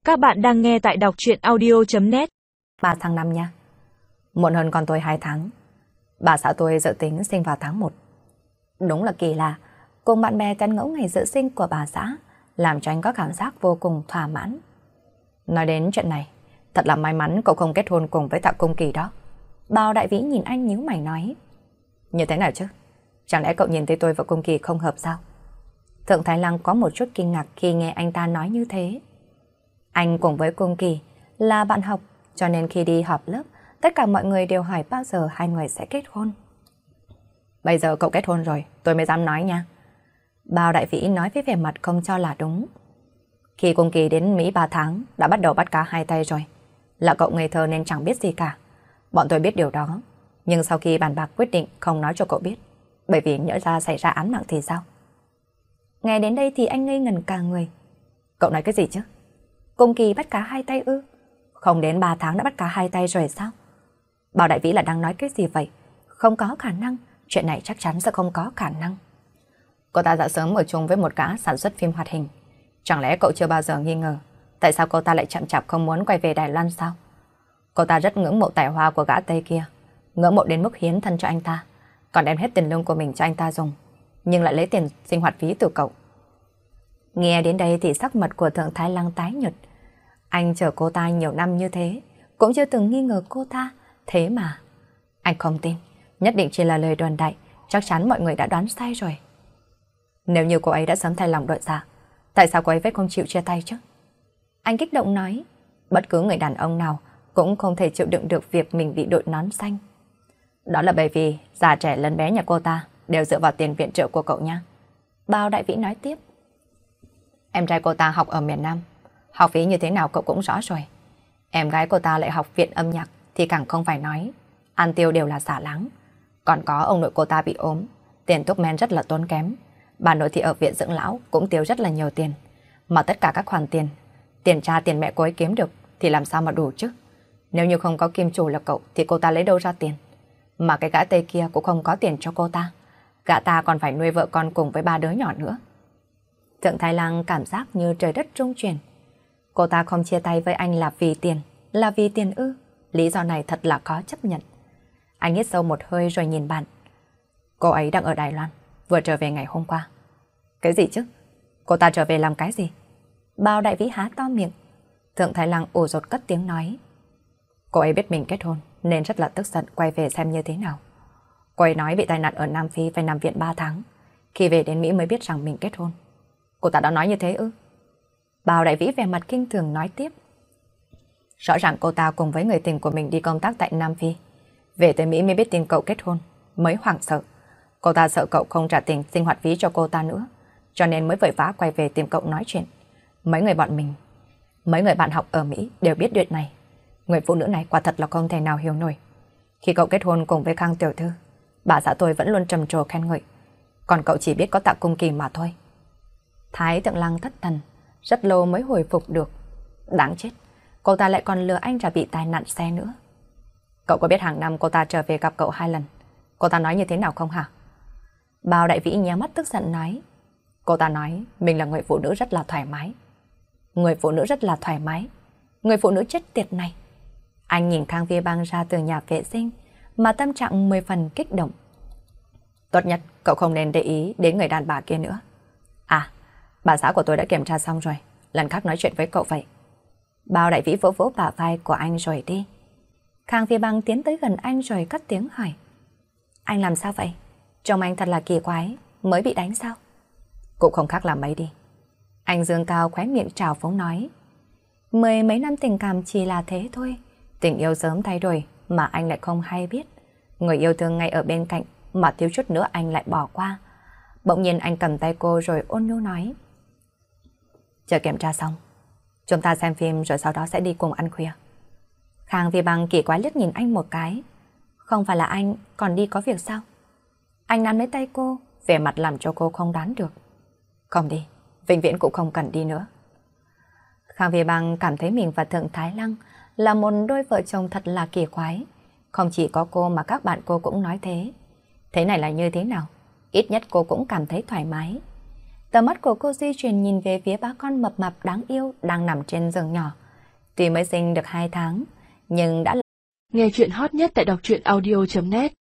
Các bạn đang nghe tại đọc truyện audio.net. 3 tháng 5 nha. Muộn hơn con tôi 2 tháng. Bà xã tôi dự tính sinh vào tháng 1. Đúng là kỳ lạ, cùng bạn bè tán ngẫu ngày dự sinh của bà xã, làm cho anh có cảm giác vô cùng thỏa mãn. Nói đến chuyện này, thật là may mắn cậu không kết hôn cùng với Tạ Cung Kỳ đó. Bao Đại Vĩ nhìn anh nhíu mày nói. Như thế nào chứ? Chẳng lẽ cậu nhìn thấy tôi và Cung Kỳ không hợp sao? Thượng Thái Lăng có một chút kinh ngạc khi nghe anh ta nói như thế. Anh cùng với Cung Kỳ là bạn học, cho nên khi đi họp lớp, tất cả mọi người đều hỏi bao giờ hai người sẽ kết hôn. Bây giờ cậu kết hôn rồi, tôi mới dám nói nha. Bao Đại Vĩ nói với vẻ mặt không cho là đúng. Khi Cung Kỳ đến Mỹ 3 tháng, đã bắt đầu bắt cá hai tay rồi. Là cậu ngây thơ nên chẳng biết gì cả. Bọn tôi biết điều đó, nhưng sau khi bàn bạc quyết định không nói cho cậu biết, bởi vì nhỡ ra xảy ra án mạng thì sao? Nghe đến đây thì anh ngây ngẩn cả người. Cậu nói cái gì chứ? Cung Kỳ bắt cá hai tay ư? Không đến 3 tháng đã bắt cá hai tay rồi sao? Bao Đại Vĩ là đang nói cái gì vậy? Không có khả năng, chuyện này chắc chắn sẽ không có khả năng. Cô ta đã sớm ở chung với một gã sản xuất phim hoạt hình. Chẳng lẽ cậu chưa bao giờ nghi ngờ tại sao cô ta lại chậm chạp không muốn quay về Đài Loan sao? Cô ta rất ngưỡng mộ tài hoa của gã Tây kia, ngưỡng mộ đến mức hiến thân cho anh ta, còn đem hết tiền lương của mình cho anh ta dùng, nhưng lại lấy tiền sinh hoạt phí từ cậu. Nghe đến đây thì sắc mặt của Thượng Thái Lăng tái nhợt. Anh chờ cô ta nhiều năm như thế, cũng chưa từng nghi ngờ cô ta, thế mà anh không tin, nhất định chỉ là lời đồn đại, chắc chắn mọi người đã đoán sai rồi. Nếu như cô ấy đã sớm thay lòng đổi dạ, tại sao cô ấy vẫn không chịu chia tay chứ? Anh kích động nói, bất cứ người đàn ông nào cũng không thể chịu đựng được việc mình bị đội nón xanh. Đó là bởi vì già trẻ lớn bé nhà cô ta đều dựa vào tiền viện trợ của cậu nha. Bao Đại Vĩ nói tiếp. Em trai cô ta học ở miền Nam, học phí như thế nào cậu cũng rõ rồi. Em gái cô ta lại học viện âm nhạc thì càng không phải nói, ăn tiêu đều là xả láng. Còn có ông nội cô ta bị ốm, tiền thuốc men rất là tốn kém. Bà nội thì ở viện dưỡng lão cũng tiêu rất là nhiều tiền. Mà tất cả các khoản tiền, tiền cha tiền mẹ cô ấy kiếm được thì làm sao mà đủ chứ? Nếu như không có kim chủ là cậu thì cô ta lấy đâu ra tiền? Mà cái gã Tây kia cũng không có tiền cho cô ta. Gã ta còn phải nuôi vợ con cùng với 3 đứa nhỏ nữa. Thượng Thái Lăng cảm giác như trời đất rung chuyển. Cô ta không chia tay với anh là vì tiền ư? Lý do này thật là khó chấp nhận. Anh hít sâu một hơi rồi nhìn bạn. Cô ấy đang ở Đài Loan, vừa trở về ngày hôm qua. Cái gì chứ? Cô ta trở về làm cái gì? Bao Đại Vĩ há to miệng. Thượng Thái Lăng ủ rột cất tiếng nói. Cô ấy biết mình kết hôn nên rất là tức giận quay về xem như thế nào. Cô ấy nói bị tai nạn ở Nam Phi phải nằm viện 3 tháng. Khi về đến Mỹ mới biết rằng mình kết hôn. Cô ta đã nói như thế ư? Bao Đại Vĩ vẻ mặt kinh thường nói tiếp. Rõ ràng cô ta cùng với người tình của mình đi công tác tại Nam Phi. Về tới Mỹ mới biết tin cậu kết hôn, mới hoảng sợ. Cô ta sợ cậu không trả tiền sinh hoạt phí cho cô ta nữa, cho nên mới vội vã quay về tìm cậu nói chuyện. Mấy người bạn học ở Mỹ đều biết chuyện này. Người phụ nữ này quả thật là không thể nào hiểu nổi. Khi cậu kết hôn cùng với Khang tiểu thư, bà xã tôi vẫn luôn trầm trồ khen ngợi. Còn cậu chỉ biết có Tạ Cung Kỳ mà thôi. Thái Thượng Lăng thất thần, rất lâu mới hồi phục được. Đáng chết, cô ta lại còn lừa anh ra bị tai nạn xe nữa. Cậu có biết hàng năm cô ta trở về gặp cậu 2 lần, cô ta nói như thế nào không hả? Bao Đại Vĩ nhéo mắt tức giận nói. Cô ta nói mình là người phụ nữ rất là thoải mái. Người phụ nữ rất là thoải mái. Người phụ nữ chết tiệt này. Anh nhìn Khang Vi Bang ra từ nhà vệ sinh mà tâm trạng 10 phần kích động. Tốt nhất cậu không nên để ý đến người đàn bà kia nữa. À, bà xã của tôi đã kiểm tra xong rồi, lần khác nói chuyện với cậu vậy. Bao Đại Vĩ vỗ vỗ bả vai của anh rồi đi. Khang Vi Bang tiến tới gần anh rồi cất tiếng hỏi. Anh làm sao vậy? Trông anh thật là kỳ quái, mới bị đánh sao? Cũng không khác làm mấy đi. Anh dương cao khóe miệng trào phúng nói. 10 mấy năm tình cảm chỉ là thế thôi. Tình yêu sớm thay đổi mà anh lại không hay biết. Người yêu thương ngay ở bên cạnh mà thiếu chút nữa anh lại bỏ qua. Bỗng nhiên anh cầm tay cô rồi ôn nhu nói. Chờ kiểm tra xong, chúng ta xem phim rồi sau đó sẽ đi cùng ăn khuya. Khang Vi Bang kỳ quái liếc nhìn anh một cái. Không phải là anh còn đi có việc sao? Anh nắm lấy tay cô, vẻ mặt làm cho cô không đoán được. Không đi, vĩnh viễn cũng không cần đi nữa. Khang Vi Bang cảm thấy mình và Thượng Thái Lăng là một đôi vợ chồng thật là kỳ quái. Không chỉ có cô mà các bạn cô cũng nói thế. Thế này là như thế nào? Ít nhất cô cũng cảm thấy thoải mái. Tầm mắt của cô di chuyển nhìn về phía ba con mập mạp đáng yêu đang nằm trên giường nhỏ. Tuy mới sinh được 2 tháng, nhưng đã... Nghe chuyện hot nhất tại đọc truyện audio.net